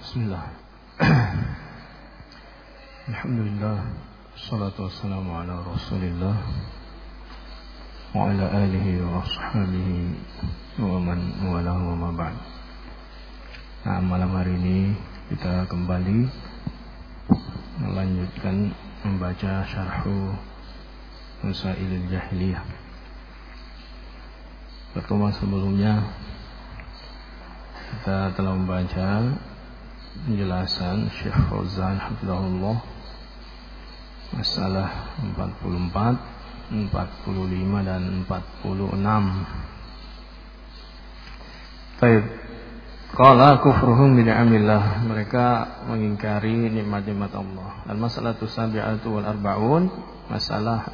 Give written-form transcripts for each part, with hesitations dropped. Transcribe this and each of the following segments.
Bismillah. Alhamdulillah. Assalatu wassalamu ala Rasulillah wa ala alihi wa ashabihi wa man walahu wa ma ba'd. Nah, malam hari ini kita kembali melanjutkan membaca syarhu Masailil Jahiliyah. Pertemuan sebelumnya kita telah membaca penjelasan Syekh Fauzan hafizahullah masalah 44, 45 dan 46. Baik. Qala kufruhum bi ni'amillah, mereka mengingkari nikmat-nikmat Allah. Al masalatu sabi'atu wal arba'un, masalah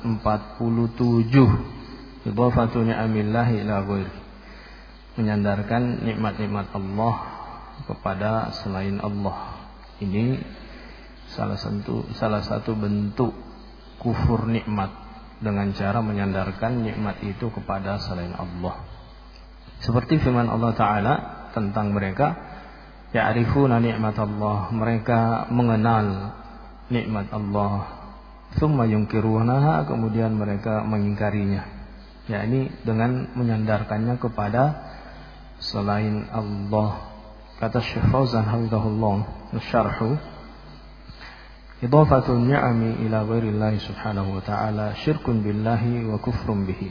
47. Idhafatu ni'amillah ila ghairi, menyandarkan nikmat-nikmat Allah kepada selain Allah. Ini salah satu bentuk kufur nikmat, dengan cara menyandarkan nikmat itu kepada selain Allah. Seperti firman Allah Ta'ala tentang mereka, ya'rifuna nikmat Allah, mereka mengenal nikmat Allah, tsumma yunkirunaha, kemudian mereka mengingkarinya, yakni dengan menyandarkannya kepada selain Allah. Kata Syekh Fauzan hafizahullah, syarhu, idhafatul ni'ami ila ghairillahi subhanahu wa ta'ala syirkun billahi wa kufrun bihi.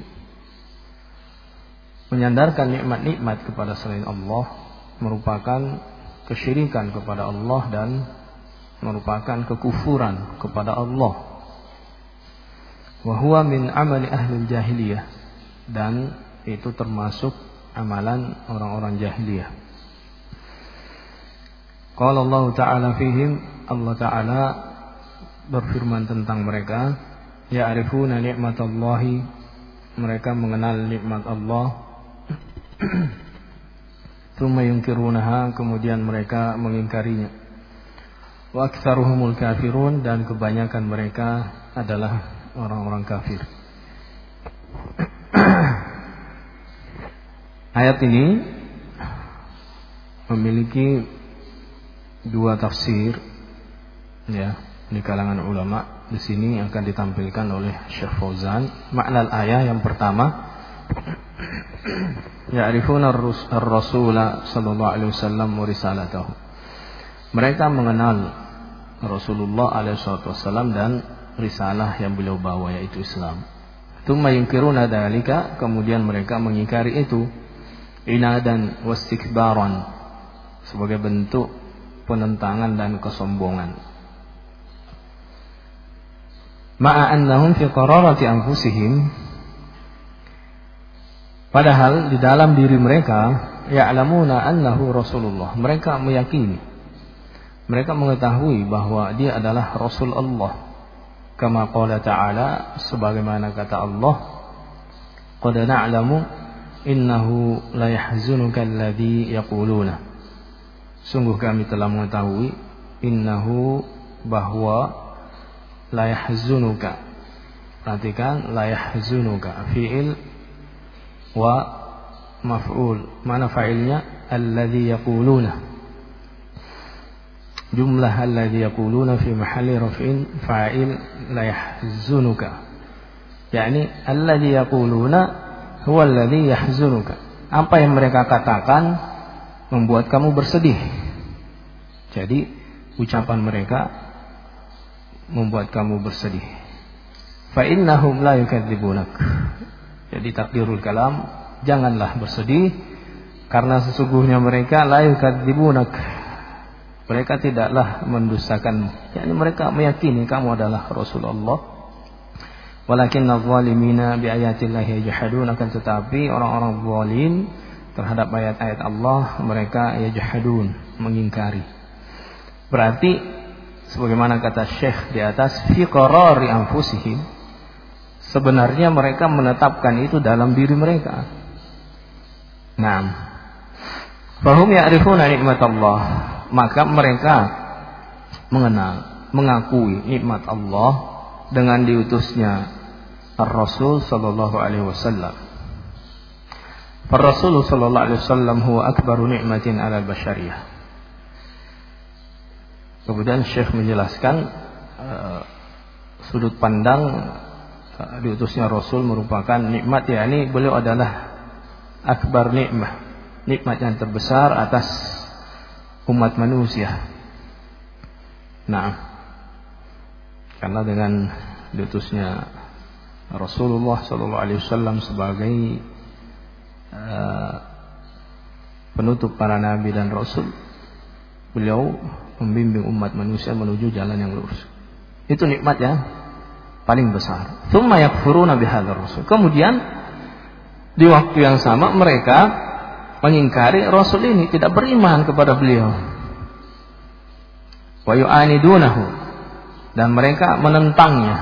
Menyandarkan nikmat-nikmat kepada selain Allah merupakan kesyirikan kepada Allah dan merupakan kekufuran kepada Allah. Wa huwa min amali ahli jahiliyah, dan itu termasuk amalan orang-orang jahiliyah. Qala Allah Ta'ala fihim, Allah Ta'ala berfirman tentang mereka, ya'rifuna ni'matallahi, mereka mengenal nikmat Allah, tsumma yunkirunaha, kemudian mereka mengingkarinya. Wa aktsaruhumul kafirun, dan kebanyakan mereka adalah orang-orang kafir. Ayat ini memiliki dua tafsir, ya, di kalangan ulama. Di sini akan ditampilkan oleh Syekh Fauzan. Makna ayat yang pertama, ya'rifuna ar-rasula sallallahu alaihi wasallam wa risalatahu, mereka mengenal Rasulullah alaihi wasallam dan risalah yang beliau bawa, yaitu Islam. Tsumma yunkiruna dzalika, kemudian mereka mengingkari itu, inadan wastikbaran, sebagai bentuk penentangan dan kesombongan. Ma'a annahum fi qararati anfusihim, padahal di dalam diri mereka, ya'lamuna annahu Rasulullah, mereka meyakini, mereka mengetahui bahwa dia adalah Rasul Allah. Kama qala ta'ala, sebagaimana kata Allah, qad na'lamu innahu la yahzunuka alladhi yaquluna, sungguh kami telah mengetahui, innahu, bahwa, la yahzunuka, perhatikan, la yahzunuka fi'il wa maf'ul, mana fa'ilnya? Alladhi yaquluna, jumlah alladhi yaquluna fi mahalli raf'in fa'il la yahzunuka, yakni alladhi yaquluna huwa alladhi yahzunuka, apa yang mereka katakan membuat kamu bersedih. Jadi ucapan mereka membuat kamu bersedih. Fa innahum la yukadzibunak, jadi takdirul kalam, janganlah bersedih, karena sesungguhnya mereka la yukadzibunak, mereka tidaklah mendustakanmu, yakni mereka meyakini kamu adalah Rasulullah. Walakinna adh-dhalimina bi ayatillahi yajhadun, akan tetapi orang-orang zalim terhadap ayat-ayat Allah mereka yajhadun, mengingkari. Berarti sebagaimana kata Syekh di atas, fi qarari anfusihim, sebenarnya mereka menetapkan itu dalam diri mereka. Naam. Fahum ya'rifuna nikmat Allah, maka mereka mengenal, mengakui nikmat Allah dengan diutusnya Ar-Rasul sallallahu alaihi wasallam. Rasul sallallahu alaihi wasallam huwa akbaru ni'matin 'ala al-bashariyah. Kemudian Syekh menjelaskan sudut pandang diutusnya Rasul merupakan nikmat, yakni beliau adalah akbar nikmah, nikmat yang terbesar atas umat manusia. Nah, karena dengan diutusnya Rasulullah SAW sebagai penutup para nabi dan rasul, beliau membimbing umat manusia menuju jalan yang lurus. Itu nikmat yang paling besar. Tsumma yakfuruna bihadzal rasul. Kemudian di waktu yang sama mereka mengingkari rasul ini, tidak beriman kepada beliau. Wa yu'anidunahu, dan mereka menentangnya.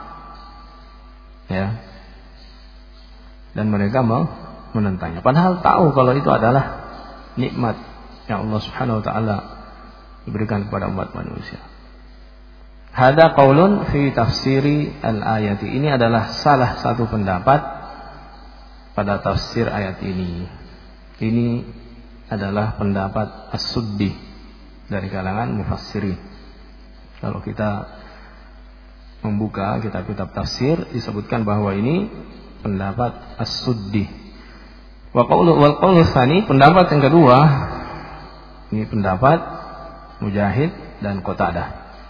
Ya. Dan mereka menentangnya. Padahal tahu kalau itu adalah nikmat yang Allah Subhanahu wa taala diberikan kepada umat manusia. Hada qaulun fi tafsiri al-ayati. Ini adalah salah satu pendapat pada tafsir ayat ini. Ini adalah pendapat As-Suddi dari kalangan mufassirin. Kalau kita membuka kitab-kitab tafsir disebutkan bahwa ini pendapat As-Suddi. Wal qaulu tsani, pendapat yang kedua, ini pendapat Mujahid dan Qatadah.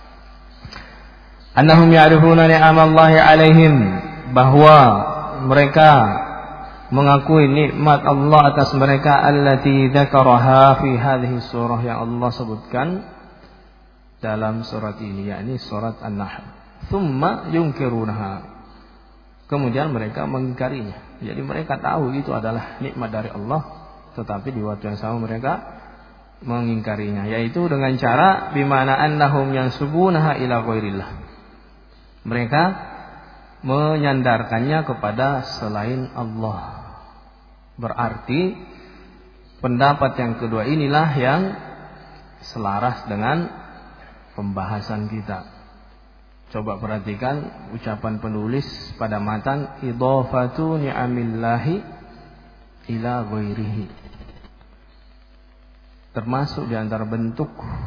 Annahum ya'rifuna ni'amallahi 'alaihim, bahwa mereka mengakui nikmat Allah atas mereka, allati dzakaraha fi hadhihi surah, yang Allah sebutkan dalam surat ini, yakni surat An-Nahl. Tsumma yunkirunaha, kemudian mereka mengingkarinya. Jadi mereka tahu itu adalah nikmat dari Allah, tetapi di waktu yang sama mereka mengingkarinya, yaitu dengan cara bimana annahum yansubunaha ila ghairillah. Mereka menyandarkannya kepada selain Allah. Berarti pendapat yang kedua inilah yang selaras dengan pembahasan kita. Coba perhatikan ucapan penulis pada matan, idhafatu ni'amillahi ila ghairihi. Termasuk di antara bentuk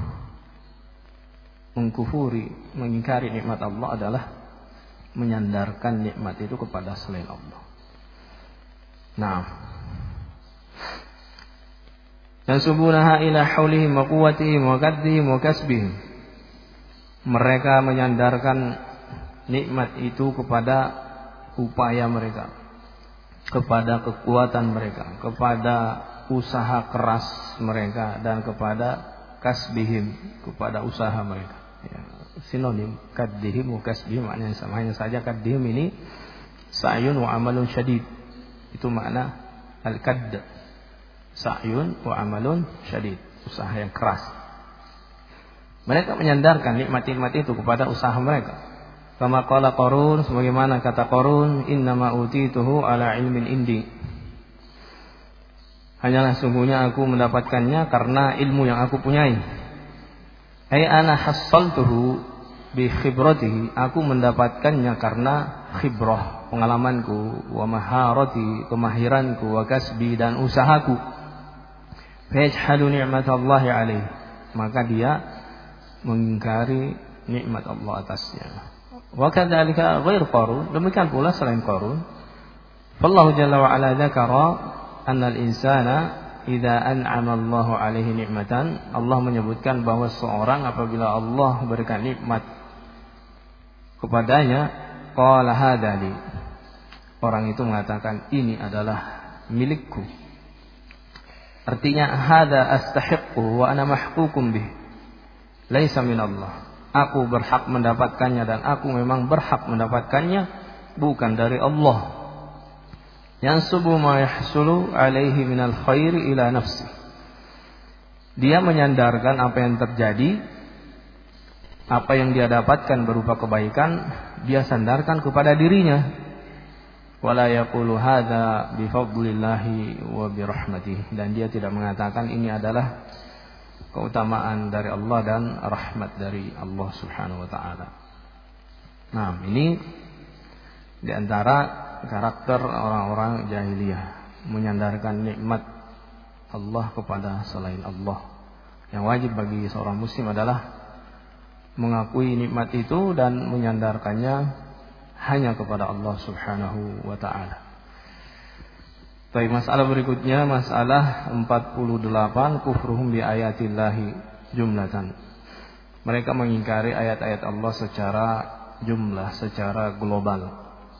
mengkufuri, mengingkari nikmat Allah adalah menyandarkan nikmat itu kepada selain Allah. Nah, yansubunaha ila haulihim wa quwwatihim wa qaddihim wa kasbihim. Mereka menyandarkan nikmat itu kepada upaya mereka, kepada kekuatan mereka, kepada usaha keras mereka, dan kepada kasbihim, kepada usaha mereka. Ya, sinonim kaddihim wa kasbihim maknanya sama, hanya saja kaddihim ini sa'yun wa amalun syadid. Itu makna al-kadd. Sa'yun wa amalun syadid, usaha yang keras. Mereka menyandarkan nikmat-nikmat itu kepada usaha mereka. Kama qala Qarun, sebagaimana kata Qarun, innama utituhu ala ilmin indi. Hanyalah sungguhnya aku mendapatkannya karena ilmu yang aku punyai. Ai ana hassaltuhu bi khibratihi, aku mendapatkannya karena khibrah, pengalamanku, wa maharati, kemahiranku, wa kasbi, dan usahaku. Fa yajhadu ni'matallahi alaihi, maka dia mengingkari nikmat Allah atasnya. Wa kadzalika ghair Qarun, demikian pula selain Qarun. Fallahu jalla wa ala dzakara anna al-insana idza an'ama Allahu alaihi ni'matan. Allah menyebutkan bahwa seorang apabila Allah berikan nikmat kepadanya, qala hadali, orang itu mengatakan ini adalah milikku. Artinya hada astahiqqu wa ana mahqukum bih. Laisa minallah, aku berhak mendapatkannya dan aku memang berhak mendapatkannya, bukan dari Allah. Yansubu ma yahsulu alaihi minal khairi ila nafsi, dia menyandarkan apa yang terjadi, apa yang dia dapatkan berupa kebaikan, dia sandarkan kepada dirinya. Wala yaqulu hadza bi fadlillahi wa bi rahmatihi, dan dia tidak mengatakan ini adalah keutamaan dari Allah dan rahmat dari Allah Subhanahu wa taala. Nah, ini di antara karakter orang-orang jahiliyah, menyandarkan nikmat Allah kepada selain Allah. Yang wajib bagi seorang muslim adalah mengakui nikmat itu dan menyandarkannya hanya kepada Allah Subhanahu wa taala. Baik, masalah berikutnya masalah 48, kufruhum bi ayatillahi jumlatan. Mereka mengingkari ayat-ayat Allah secara jumlah, secara global.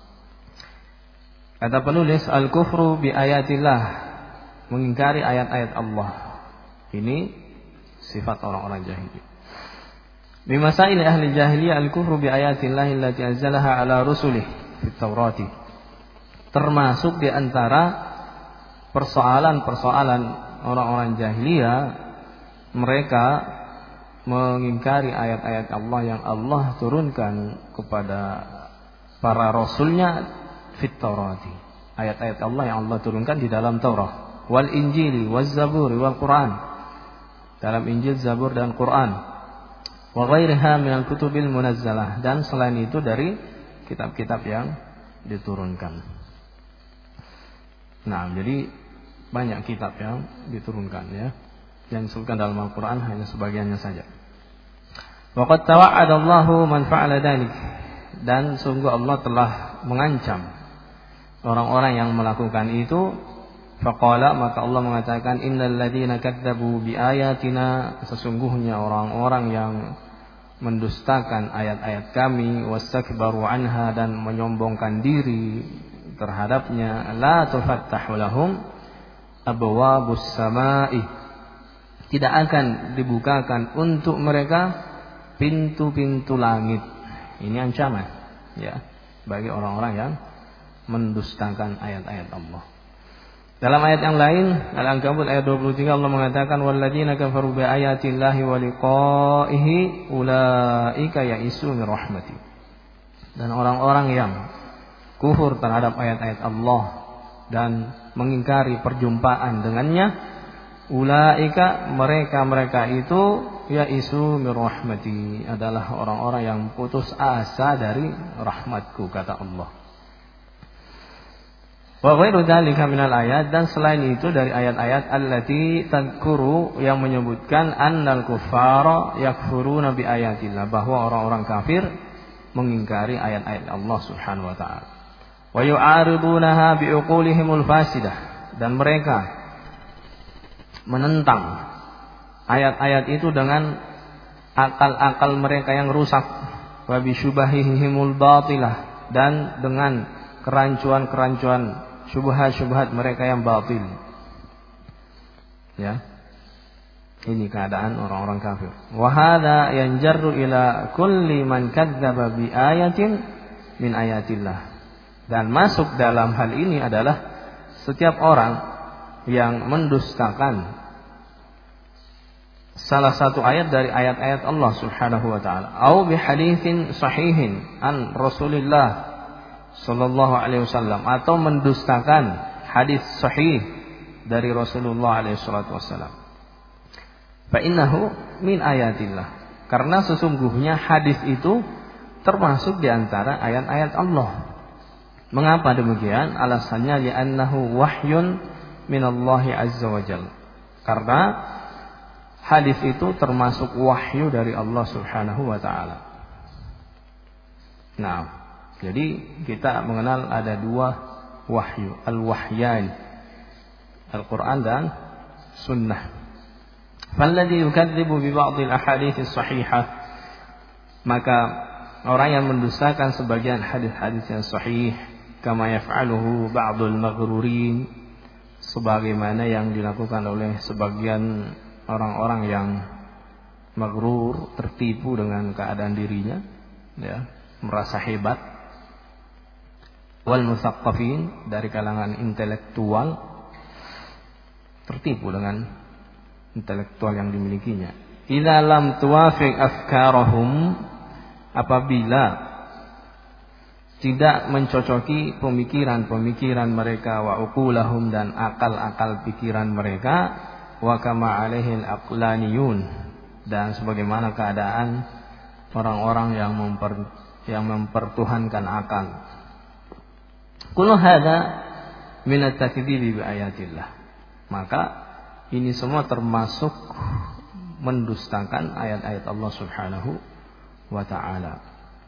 Kata penulis, al-kufru bi ayatillah, mengingkari ayat-ayat Allah. Ini sifat orang-orang jahiliyah. Bimasail ahli jahiliyah al-kufru bi ayatillah allati anzalaha ala rusulih fit Taurati. Termasuk di antara persoalan-persoalan orang-orang jahiliyah, mereka mengingkari ayat-ayat Allah yang Allah turunkan kepada para rasulnya fit Taurati. Ayat-ayat Allah yang Allah turunkan di dalam Taurat, wal Injili, waz Zabur, wal Quran. Dalam Injil, Zabur dan Quran. Wa ghairiha minal kutubil munazzalah, dan selain itu dari kitab-kitab yang diturunkan. Nah, jadi banyak kitab yang diturunkan ya. Yang disebutkan dalam Al-Qur'an hanya sebagiannya saja. Wa qad tawa'ada Allahu man fa'ala dzalik, dan sungguh Allah telah mengancam orang-orang yang melakukan itu. Faqala, maka Allah mengatakan, innal ladzina kadzdzabu bi ayatina, sesungguhnya orang-orang yang mendustakan ayat-ayat kami, wastakbaru anha, dan menyombongkan diri terhadapnya, la tufattahu lahum abwabus samai, tidak akan dibukakan untuk mereka pintu-pintu langit. Ini ancaman ya bagi orang-orang yang mendustakan ayat-ayat Allah. Dalam ayat yang lain, Al-Ankabut ayat 23, Allah mengatakan, walladzina kafaru bi ayatillahi wa liqa'ihi ulaika ya'isu min rahmati. Dan orang-orang yang kufur terhadap ayat-ayat Allah dan mengingkari perjumpaan dengannya, ulaika, mereka itu ya'isu min rahmati, adalah orang-orang yang putus asa dari rahmatku, kata Allah. Wa ghairu dzalika minal ayat, dan selain itu dari ayat-ayat allati tadhkuru, yang menyebutkan annal kuffara yakfuruna bi ayatillah, bahwa orang-orang kafir mengingkari ayat-ayat Allah Subhanahu wa taala. Wa yu'aridunaha bi uqulihimul fasidah, dan mereka menentang ayat-ayat itu dengan akal-akal mereka yang rusak, wa bi syubahihimul batilah, dan dengan kerancuan-kerancuan, syubhat-syubhat mereka yang batil. Ya. Ini keadaan orang-orang kafir. Wa hadza yanjarru ila kulli man kadzdzaba bi ayatin min ayatillah. Dan masuk dalam hal ini adalah setiap orang yang mendustakan salah satu ayat dari ayat-ayat Allah Subhanahu wa taala, au bi haditsin sahihin an Rasulillah sallallahu alaihi wasallam, atau mendustakan hadis sahih dari Rasulullah alaihi salatu wasallam. Fa innahu min ayatillah, karena sesungguhnya hadis itu termasuk di antara ayat-ayat Allah. Mengapa demikian? Alasannya li'annahu wahyun minallahi azza wajalla, karena hadis itu termasuk wahyu dari Allah Subhanahu wa taala. Nah, jadi kita mengenal ada dua wahyu, al-wahyan, Al-Quran dan Sunnah. Falladhi yukadzibu bi ba'dil ahadits as-sahihah, maka orang yang mendustakan sebagian hadis-hadis yang sahih, kama yaf'aluhu ba'dul maghrurin, sebagaimana yang dilakukan oleh sebagian orang-orang yang maghrur, tertipu dengan keadaan dirinya, ya, merasa hebat. Wal musaqqafin, dari kalangan intelektual, tertipu dengan intelektual yang dimilikinya. Idza lam tuwafiq afkarahum, apabila tidak mencocoki pemikiran-pemikiran mereka, wa uqulahum, dan akal-akal pikiran mereka, wa kama alaihil aqlaniyun, dan sebagaimana keadaan orang-orang yang mempertuhankan akal. Kullu hadza min at-takdzibi bi ayatillah. Maka ini semua termasuk mendustakan ayat-ayat Allah Subhanahu wa ta'ala.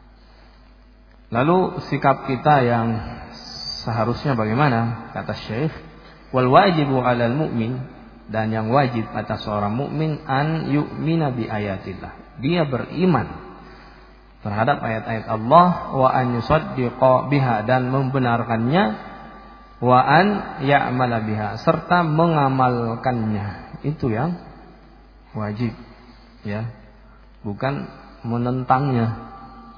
Lalu sikap kita yang seharusnya bagaimana? Kata Syekh, wal wajibu 'alal mu'min, dan yang wajib atas seorang mukmin an yu'mina bi ayatillah. Dia beriman terhadap ayat-ayat Allah, wa an yusaddiqa biha, dan membenarkannya, wa an ya'mala biha, serta mengamalkannya. Itu yang wajib, ya, bukan menentangnya.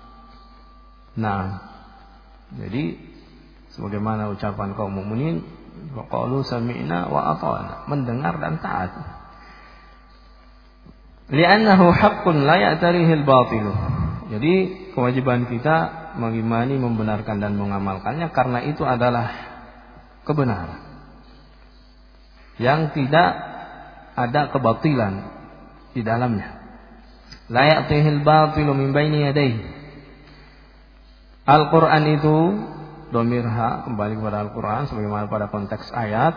Nah, jadi sebagaimana ucapan kaum mukminin, waqalu sami'na wa ata'na, mendengar dan taat. Li'annahu haqqun la ya'tarihi al-batil. Jadi kewajiban kita mengimani, membenarkan dan mengamalkannya karena itu adalah kebenaran yang tidak ada kebatilan di dalamnya. La ya'tihi al-batilu min baini yadayhi. Al-Quran itu domirha, kembali kepada Al-Quran sebagaimana pada konteks ayat,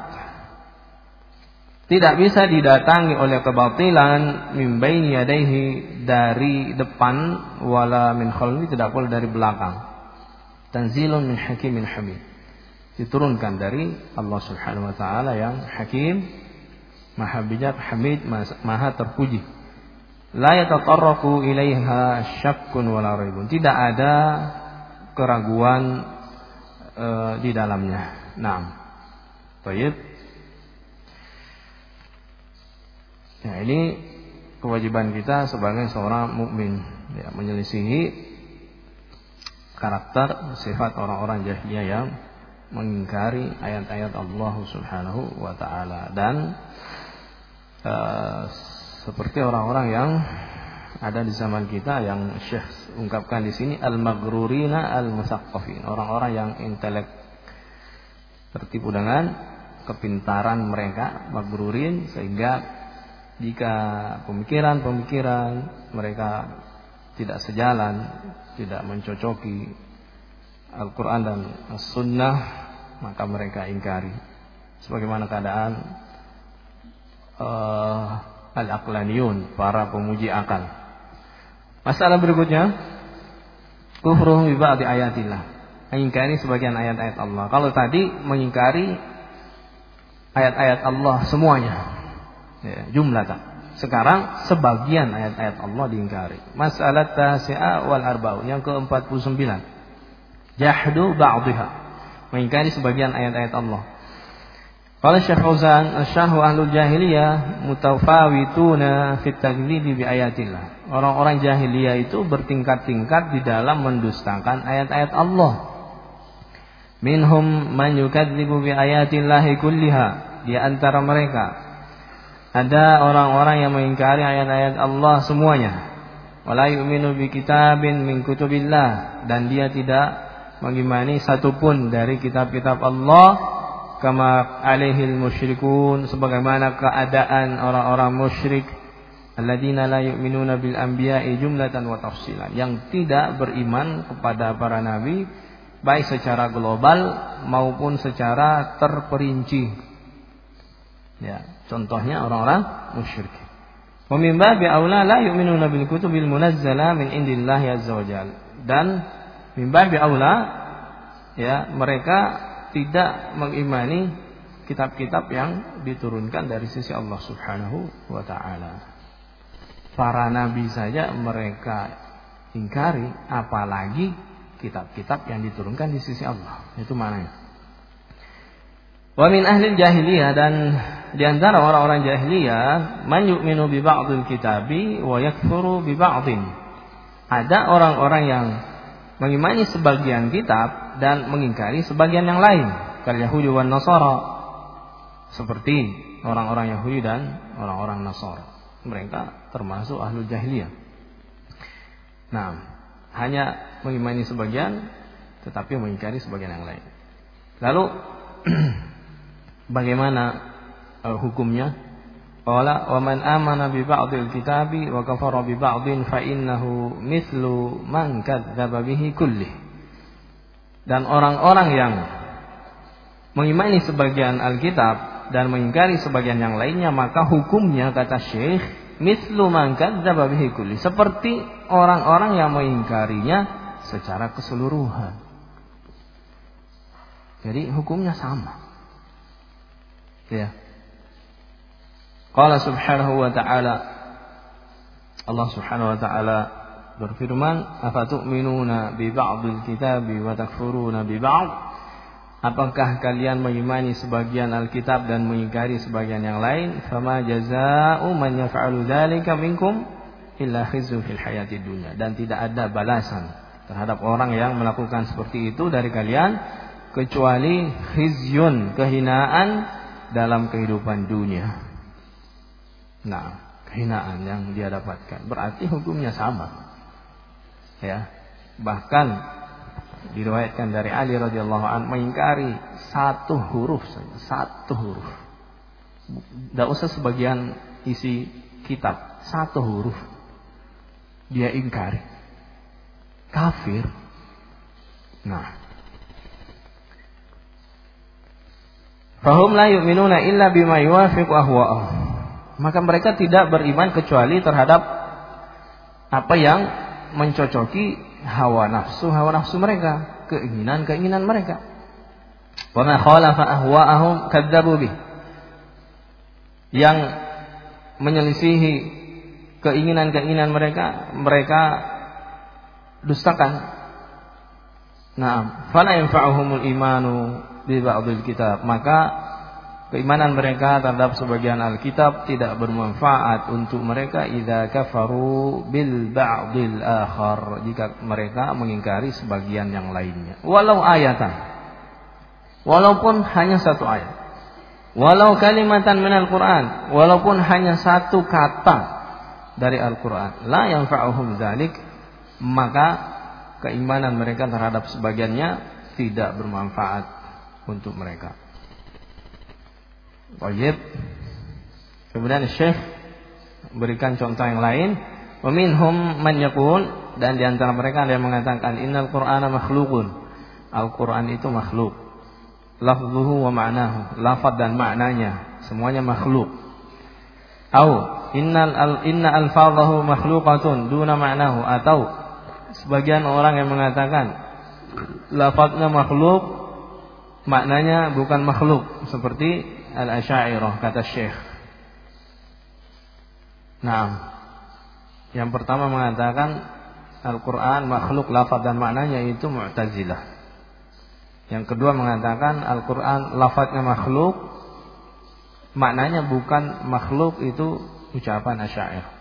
tidak bisa didatangi oleh kebatilan min baini yadayhi, dari depan, wala min khalfi, tidak pula dari belakang. Tanzilun min hakimin hamid, diturunkan dari Allah Subhanahu wa taala yang hakim, maha bijak, hamid, maha terpuji. La yatatarrafu ilaiha syakkun wala raibun, tidak ada keraguan di dalamnya. Naam. Baik. Ya, ini kewajiban kita sebagai seorang mukmin, ya, menyelisihi karakter sifat orang-orang jahiliyah yang mengingkari ayat-ayat Allah Subhanahu wa taala, dan seperti orang-orang yang ada di zaman kita yang Syekh ungkapkan di sini, al-maghrurina al-musaqqafin, orang-orang yang intelek tertipu dengan kepintaran mereka, maghrurin, sehingga jika pemikiran-pemikiran mereka tidak sejalan, tidak mencocoki Al-Quran dan As-Sunnah, maka mereka ingkari. Sebagaimana keadaan al-aqlaniyun, para pemuji akal. Masalah berikutnya, kufruhum bi ba'di ayatillah, mengingkari sebagian ayat-ayat Allah. Kalau tadi mengingkari ayat-ayat Allah semuanya, ya, jumlatan. Sekarang sebagian ayat-ayat Allah diingkari. Masalah tasi'a wal arba'un, yang ke-49. Jahdu ba'dihha, mengingkari sebagian ayat-ayat Allah. Qala Syekh Fauzan, asy-syahru ahlul jahiliyah mutafawituna fit takdzibi bi ayatillah. Orang-orang jahiliyah itu bertingkat-tingkat di dalam mendustakan ayat-ayat Allah. Minhum man yukadzibu bi ayatillahi kulliha, di antara mereka ada orang-orang yang mengingkari ayat-ayat Allah semuanya. Wala yu'minu bi kitabin min kutubillah, dan dia tidak mengimani satupun dari kitab-kitab Allah. Kama alaihil musyrikun, sebagaimana keadaan orang-orang musyrik, alladzina la yu'minuna bil anbiya'i jumlatan wa tafsilan, yang tidak beriman kepada para nabi baik secara global maupun secara terperinci. Ya, contohnya orang-orang musyrik. Wa min babi aula la yu'minuna bil kutubil munazzala min indillahi azza wajalla, dan min babi aula, ya, mereka tidak mengimani kitab-kitab yang diturunkan dari sisi Allah Subhanahu wa ta'ala. Para nabi saja mereka ingkari, apalagi kitab-kitab yang diturunkan di sisi Allah. Itu maknanya. Wa min ahli jahiliyah, dan di antara orang-orang jahiliyah, man yu'minu bi ba'dil kitabi wa yakfuru bi ba'din. Ada orang-orang yang mengimani sebagian kitab dan mengingkari sebagian yang lain, kal Yahudi wan Nasara, seperti orang-orang Yahudi dan orang-orang Nasara. Mereka termasuk ahlul jahiliyah. Nah, hanya mengimani sebagian tetapi mengingkari sebagian yang lain. Lalu bagaimana hukumnya? Qala wa man amana bi ba'dil kitabi wa kafara bi ba'din fa innahu mithlu man kadzdzaba bihi kullih. Dan orang-orang yang mengimani sebagian Alkitab dan mengingkari sebagian yang lainnya, maka hukumnya, kata Syekh, Mithlu man kadzdzaba bihi kulli, seperti orang-orang yang mengingkarinya secara keseluruhan. Jadi hukumnya sama. Ya. Qala subhanahu wa ta'ala, Allah subhanahu wa ta'ala berfirman, afatu'minuna bi ba'dil kitabi wa takfuruna bi ba'd? Apakah kalian mengimani sebagian Alkitab dan mengingkari sebagian yang lain? Fama jazaa'u man yaf'alu dzalika minkum illa khizyun fil hayatid dunya. Dan tidak ada balasan terhadap orang yang melakukan seperti itu dari kalian kecuali khizyun, kehinaan dalam kehidupan dunia. Nah, kehinaan yang dia dapatkan berarti hukumnya sama. Ya. Bahkan diriwayatkan dari Ali radhiyallahu anhu mengingkari satu huruf saja, satu huruf. Tidak usah sebagian isi kitab, satu huruf dia ingkari. Kafir. Nah, fahum la yu'minuna illa bima yuwafiqu ahwa'ahum. Maka mereka tidak beriman kecuali terhadap apa yang mencocoki hawa nafsu mereka, keinginan mereka. Wa ma khalafa ahwa'ahum kadzdzabu bih. Yang menyelisihi keinginan mereka dustakan. Naam, fala yanfa'uhumul imanu bi ba'dil kitab. Maka keimanan mereka terhadap sebagian Alkitab tidak bermanfaat untuk mereka idza kafaru bil ba'dil akhar, jika mereka mengingkari sebagian yang lainnya. Walau ayatan, walaupun hanya satu ayat. Walau kalimatan minal Qur'an, walaupun hanya satu kata dari Al-Qur'an. La yanfa'uhum dzalik, maka keimanan mereka terhadap sebagiannya tidak bermanfaat untuk mereka. Wajib. Kemudian Syekh berikan contoh yang lain. Wa minhum man yaqul, dan di antara mereka ada yang mengatakan innal Qur'ana makhluqun. Al-Qur'an itu makhluk. Lafzuhu wa ma'nahu, lafaz dan maknanya semuanya makhluk. Inna alfazahu makhluqatun duna ma'nahu, atau sebagian orang yang mengatakan lafaznya makhluk, maknanya bukan makhluk, seperti Al-Asy'ariyah kata Syekh. Nah, yang pertama mengatakan Al-Quran makhluk lafaz dan maknanya itu Mu'tazilah. Yang kedua mengatakan Al-Quran lafaznya makhluk, maknanya bukan makhluk, itu ucapan Asy'ariyah.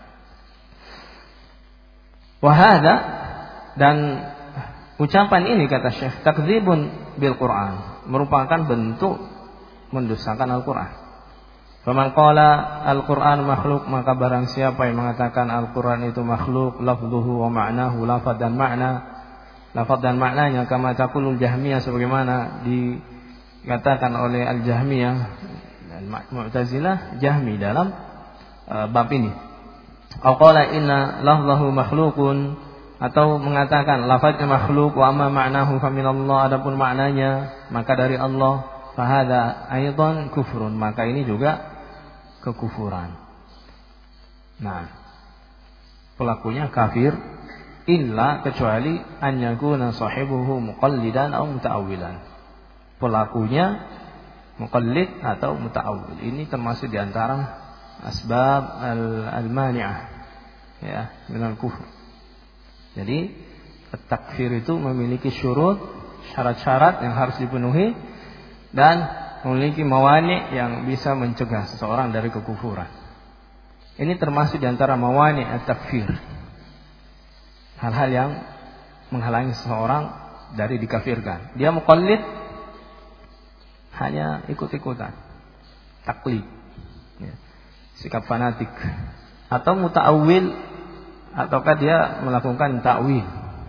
Wahada, dan ucapan ini kata Syekh takdzibun bil Quran, merupakan bentuk mendustakan Al-Quran. Faman qala Al-Quran makhluk, maka barang siapa yang mengatakan Al-Quran itu makhluk, lafzuhu wa ma'nahu, lafaz dan maknanya, kama taqulul Jahmiyah, sebagaimana dikatakan oleh Al-Jahmiyah dan Mu'tazilah, Jahmi dalam bab ini. Au qala inna lafzahu makhluqun, atau mengatakan lafaznya makhluk, wa amma ma'nahu fa minallah, adapun maknanya maka dari Allah. Fahada aidan kufrun, maka ini juga kekufuran. Nah, pelakunya kafir illa, kecuali an yakuna sahibuhu muqallidan aw muta'awwilan. Pelakunya muqallid atau muta'awwil. Ini termasuk di antara asbab al-mani'ah, ya, minal kufur. Jadi takfir itu memiliki syarat-syarat yang harus dipenuhi dan memiliki mawani yang bisa mencegah seseorang dari kekufuran. Ini termasuk di antara mawani at-takfir, hal-hal yang menghalangi seseorang dari dikafirkan. Dia muqallid, hanya ikut-ikutan, taklid, ya, sikap fanatik, atau muta'awwil, ataukah dia melakukan ta'wil.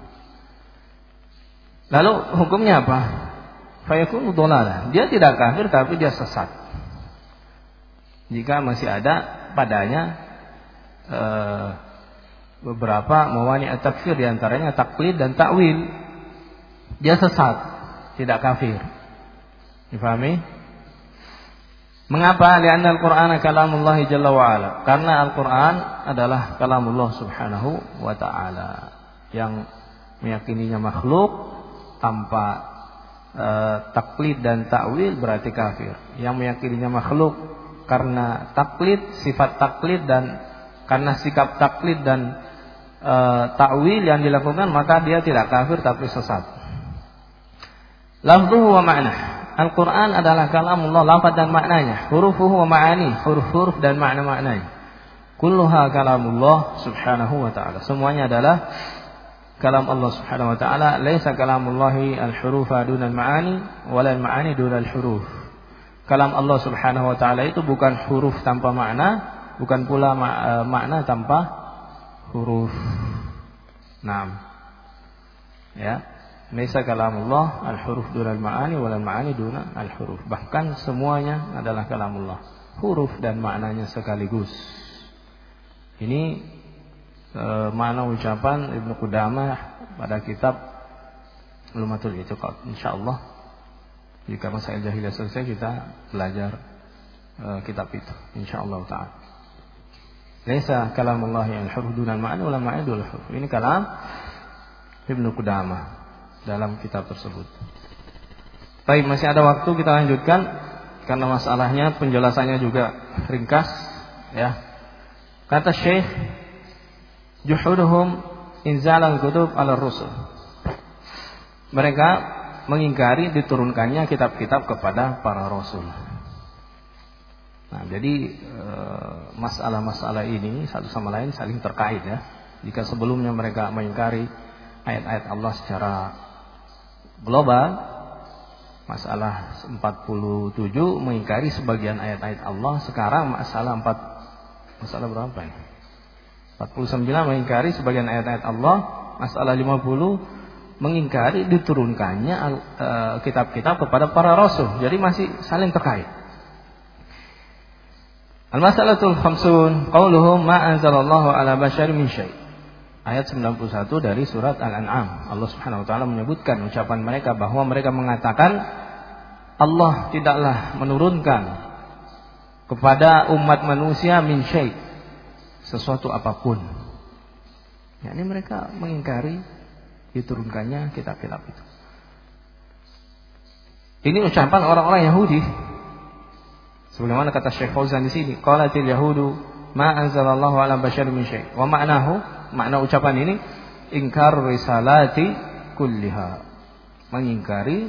Lalu hukumnya apa? Fayakunu dhalalah. Dia tidak kafir tapi dia sesat. Jika masih ada padanya beberapa mawani at-takfir, di antaranya taklid dan ta'wil, dia sesat, tidak kafir. Difahami? Mengapa? Lianna al-Qur'ana kalamullah jalla wa ala. Karena Al-Qur'an adalah kalamullah subhanahu wa ta'ala. Yang meyakininya makhluk tanpa taklid dan takwil berarti kafir. Yang meyakininya makhluk karena taklid, sifat taklid, dan karena sikap taklid dan takwil yang dilakukan, maka dia tidak kafir tapi sesat. Lafzuhu wa ma'nah. Al-Quran adalah kalamullah, lafaz dan maknanya. Hurufuhu wa ma'ani, huruf-huruf dan makna-maknanya. Kulluha kalamullah subhanahu wa ta'ala. Semuanya adalah kalam Allah subhanahu wa ta'ala. Laisa kalamullahi al-hurufa dunal ma'ani, wala al-ma'ani dunal huruf. Kalam Allah subhanahu wa ta'ala itu bukan huruf tanpa makna, bukan pula makna tanpa huruf. Naam. Ya. Laisa kalamullah al-huruf dunal ma'ani wal ma'ani dunal al-huruf. Bahkan semuanya adalah kalamullah, huruf dan maknanya sekaligus. Ini makna ucapan Ibnu Qudamah pada kitab Lumatul I'tiqad. Insyaallah jika masail jahiliyah selesai kita belajar kitab itu insyaallah taala. Laisa kalamullah al-huruf dunal ma'ani wal ma'ani dunal huruf. Ini kalam Ibnu Qudamah dalam kitab tersebut. Baik, masih ada waktu, kita lanjutkan karena masalahnya penjelasannya juga ringkas, ya. Kata Syekh, juhuduhum inzalal kutub ala rusul. Mereka mengingkari diturunkannya kitab-kitab kepada para rasul. Nah, jadi masalah-masalah ini satu sama lain saling terkait, ya. Jika sebelumnya mereka mengingkari ayat-ayat Allah secara global, masalah 47 mengingkari sebagian ayat-ayat Allah. Sekarang masalah berapa ini? 49 mengingkari sebagian ayat-ayat Allah. Masalah 50 mengingkari diturunkannya kitab-kitab kepada para rasul. Jadi masih saling terkait. Al-mas'alatul khamsun qauluhum ma anzalallahu ala basyarin min syai'. Ayat 91 dari surat Al-An'am. Allah Subhanahu wa taala menyebutkan ucapan mereka bahwa mereka mengatakan Allah tidaklah menurunkan kepada umat manusia min syai', sesuatu apapun. Yakni mereka mengingkari diturunkannya kitab-kitab itu. Ini ucapan orang-orang Yahudi. Sebagaimana kata Syekh Fauzan di sini, qalatil yahudu ma anzalallahu ala basyarin min syai'. Wa ma'nahu, makna ucapan ini ingkar risalati kulliha, mengingkari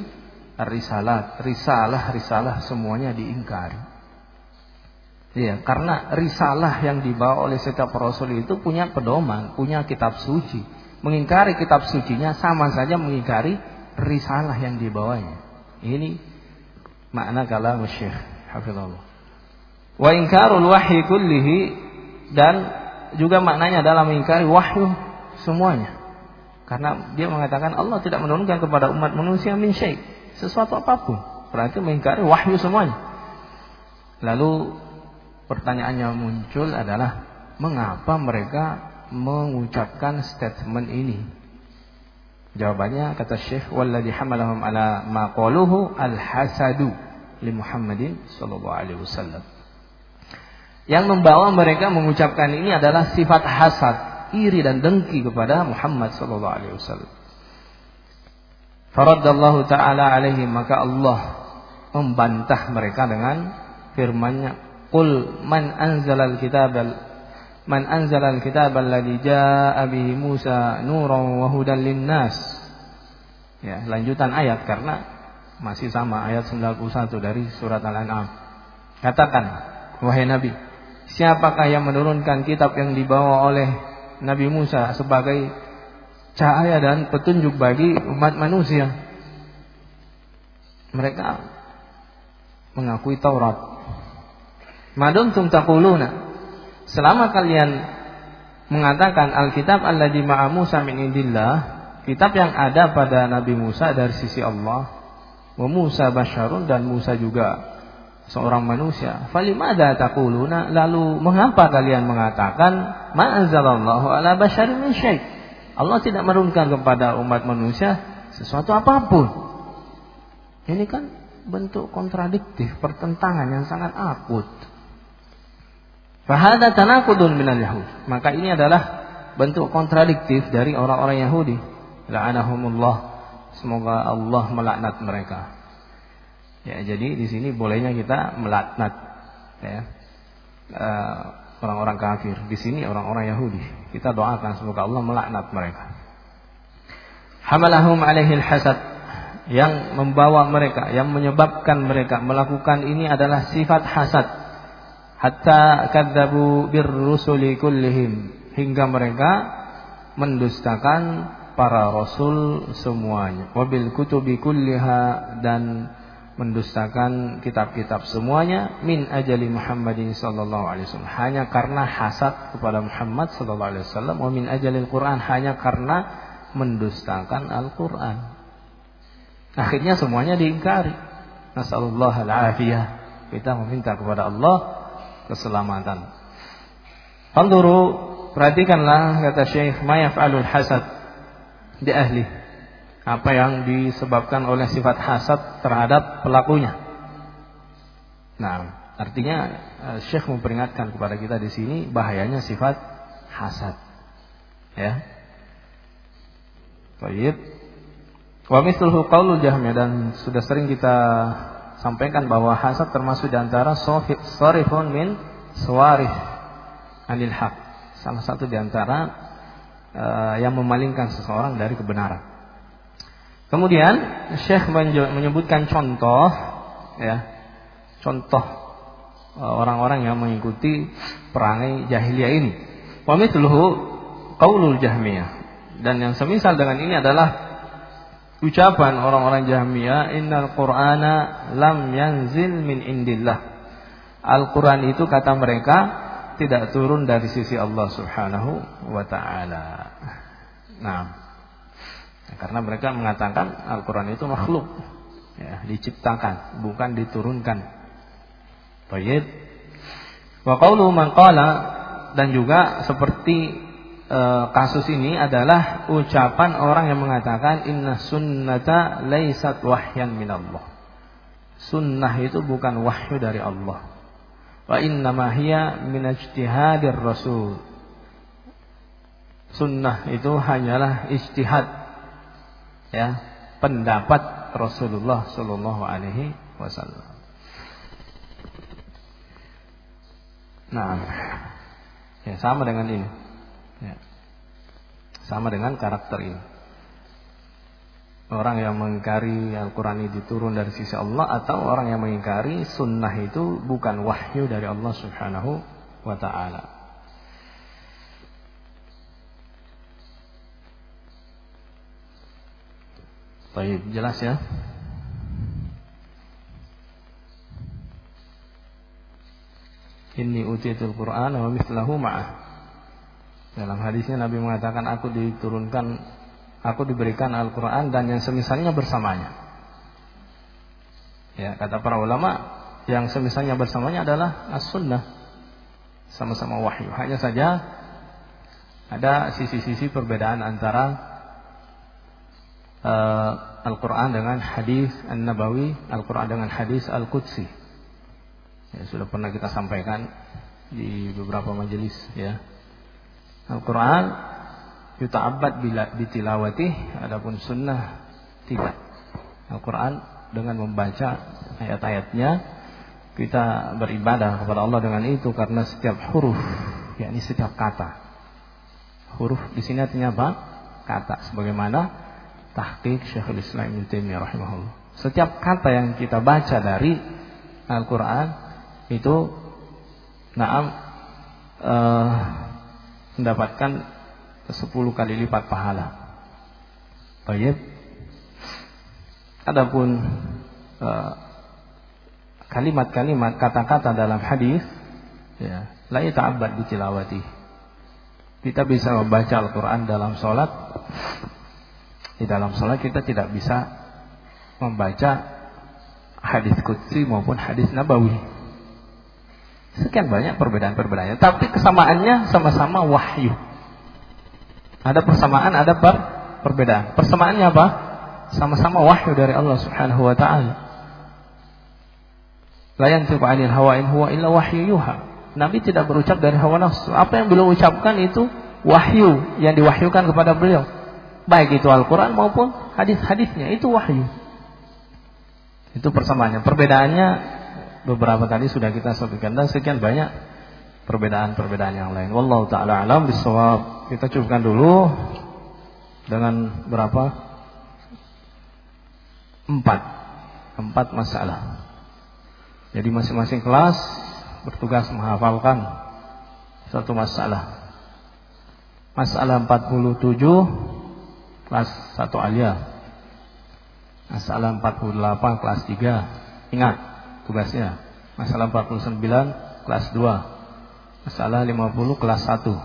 risalah semuanya diingkari. Iya, karena risalah yang dibawa oleh setiap rasul itu punya pedoman, punya kitab suci. Mengingkari kitab sucinya sama saja mengingkari risalah yang dibawanya. Ini makna kalam Syekh hafizallah. Wa ingkarul wahyi kullihi, dan juga maknanya adalah mengingkari wahyu semuanya. Karena dia mengatakan Allah tidak menurunkan kepada umat manusia min syai', sesuatu apapun. Berarti mengingkari wahyu semuanya. Lalu pertanyaannya muncul adalah mengapa mereka mengucapkan statement ini? Jawabannya kata Syekh, walladzi hamalahum ala ma qaluhu al-hasadu li Muhammadin sallallahu alaihi wasallam. Yang membawa mereka mengucapkan ini adalah sifat hasad, iri dan dengki kepada Muhammad sallallahu alaihi wasallam. Faraddallahu taala alaihi, maka Allah membantah mereka dengan firman-Nya, "Qul man anzalal kitabal alladzi jaa'a bihi Musa nuran wa hudan lin-nas." Ya, lanjutan ayat karena masih sama ayat 91 dari surat Al-An'am. Katakan, wahai Nabi, siapakah yang menurunkan kitab yang dibawa oleh Nabi Musa sebagai cahaya dan petunjuk bagi umat manusia? Mereka mengakui Taurat. Maduntum taquluna, selama kalian mengatakan Alkitab alladzi ma'a Musa min indillah, kitab yang ada pada Nabi Musa dari sisi Allah, wa Musa basyarun, dan Musa juga seorang manusia. Falimada taquluna, lalu mengapa kalian mengatakan ma anzalallahu ala basyarin min syai', Allah tidak menurunkan kepada umat manusia sesuatu apapun? Ini kan bentuk kontradiktif, pertentangan yang sangat akut. Fahada tanaqudun minal Yahud. Maka ini adalah bentuk kontradiktif dari orang-orang Yahudi. La'anahumullah. Semoga Allah melaknat mereka. Ya, jadi di sini bolehnya kita melaknat ya, orang-orang kafir. Di sini orang-orang Yahudi. Kita doakan semoga Allah melaknat mereka. Hamalahum alaihil hasad. Yang membawa mereka, yang menyebabkan mereka melakukan ini adalah sifat hasad. Hatta kadzabu birrusuli kullihim, hingga mereka mendustakan para rasul semuanya. Wabil kutubi kulliha, dan mendustakan kitab-kitab semuanya. Min ajali Muhammadin sallallahu alaihi wasallam, hanya karena hasad kepada Muhammad sallallahu alaihi wasallam. Wa min ajalil Quran, hanya karena mendustakan Al-Quran. Akhirnya semuanya diingkari. Nasallallahu al-afiyah. Kita meminta kepada Allah keselamatan. Anduru, perhatikanlah kata Syekh, ma yaf'alul hasad di ahli. Apa yang disebabkan oleh sifat hasad terhadap pelakunya. Nah, artinya Syekh memperingatkan kepada kita di sini bahayanya sifat hasad. Ya. Baik. Wa mithluhu qaulul Jahmiyah, dan sudah sering kita sampaikan bahwa hasad termasuk di antara sarifun min sawarif anil haq. Salah satu di antara yang memalingkan seseorang dari kebenaran. Kemudian Syekh menyebutkan contoh ya. Contoh orang-orang yang mengikuti perangai jahiliyah ini. Wa mithluhu qaulul Jahmiyah, dan yang semisal dengan ini adalah ucapan orang-orang Jahmiyah, innal Qur'ana lam yanzil min indillah. Al-Quran itu, kata mereka, tidak turun dari sisi Allah subhanahu wa ta'ala. Nah, karena mereka mengatakan Al-Quran itu makhluk ya, diciptakan, bukan diturunkan. Baik. Wa qaulu man qala, dan juga seperti kasus ini adalah ucapan orang yang mengatakan inna sunnata laysat wahyan minallah. Sunnah itu bukan wahyu dari Allah. Wa innama hiya min ijtihadir rasul. Sunnah itu hanyalah ijtihad ya, pendapat Rasulullah sallallahu alaihi wasallam. Nah, ya sama dengan ini. Ya. Sama dengan karakter ini. Orang yang mengingkari Al-Quran itu turun dari sisi Allah, atau orang yang mengingkari sunnah itu bukan wahyu dari Allah subhanahu wa ta'ala. Baik, jelas ya. Inni utitul Qur'an wa mithlahu ma'ah. Dalam hadisnya Nabi mengatakan, aku diberikan Al-Quran dan yang semisalnya bersamanya. Ya, kata para ulama, yang semisalnya bersamanya adalah as-sunnah, sama-sama wahyu. Hanya saja ada sisi-sisi perbedaan antara Al-Quran dengan hadis An-Nabawi, Al-Quran dengan hadis Al-Qudsi. Ya, sudah pernah kita sampaikan di beberapa majelis ya. Al-Quran yuta'abbad bitilawatih, adapun sunnah tidak. Al-Quran dengan membaca ayat-ayatnya, kita beribadah kepada Allah dengan itu, karena setiap huruf, yakni setiap kata. Huruf di sini artinya apa? Kata, sebagaimana tahqiq Syekhul Islam Ibnu Taimiyah rahimahullah. Setiap kata yang kita baca dari Al-Quran itu mendapatkan 10 kali lipat pahala. Baik. Adapun kalimat-kalimat, kata-kata dalam hadis ya, la yata'abbad bi tilawati. Kita bisa membaca Al-Quran dalam salat. Di dalam salat kita tidak bisa membaca hadis qudsi maupun hadis nabawi. Sekian banyak perbedaan-perbedaannya, tapi kesamaannya sama-sama wahyu. Ada persamaan, ada perbedaan. Persamaannya apa? Sama-sama wahyu dari Allah subhanahu wa ta'ala. La yantiqu 'anil hawa in huwa illa wahyu yuha. Nabi tidak berucap dari hawa nafsu. Apa yang beliau ucapkan itu wahyu yang diwahyukan kepada beliau. Baik itu Al-Quran maupun hadis-hadisnya, itu wahyu. Itu persamaannya. Perbedaannya beberapa tadi sudah kita sebutkan, dan sekian banyak perbedaan-perbedaan yang lain. Wallahu ta'ala alam bisawab. Kita cukupkan dulu dengan berapa? 4 masalah. Jadi masing-masing kelas bertugas menghafalkan satu masalah. Masalah 47 kelas 1 aliyah. Masalah 48 kelas 3. Ingat tugasnya. Masalah 49 kelas 2. Masalah 50 kelas 1.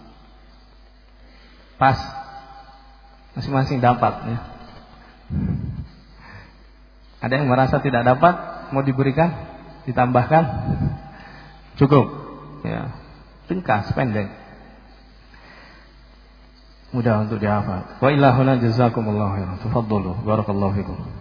Pas. Masing-masing dapat ya. Ada yang merasa tidak dapat, mau diberikan? Ditambahkan? Cukup ya. Ringkas, pendek, mudah untuk dihafal. Wa ilahuna jazakumullahu khairan. Tafadhalu barakallahu fikum.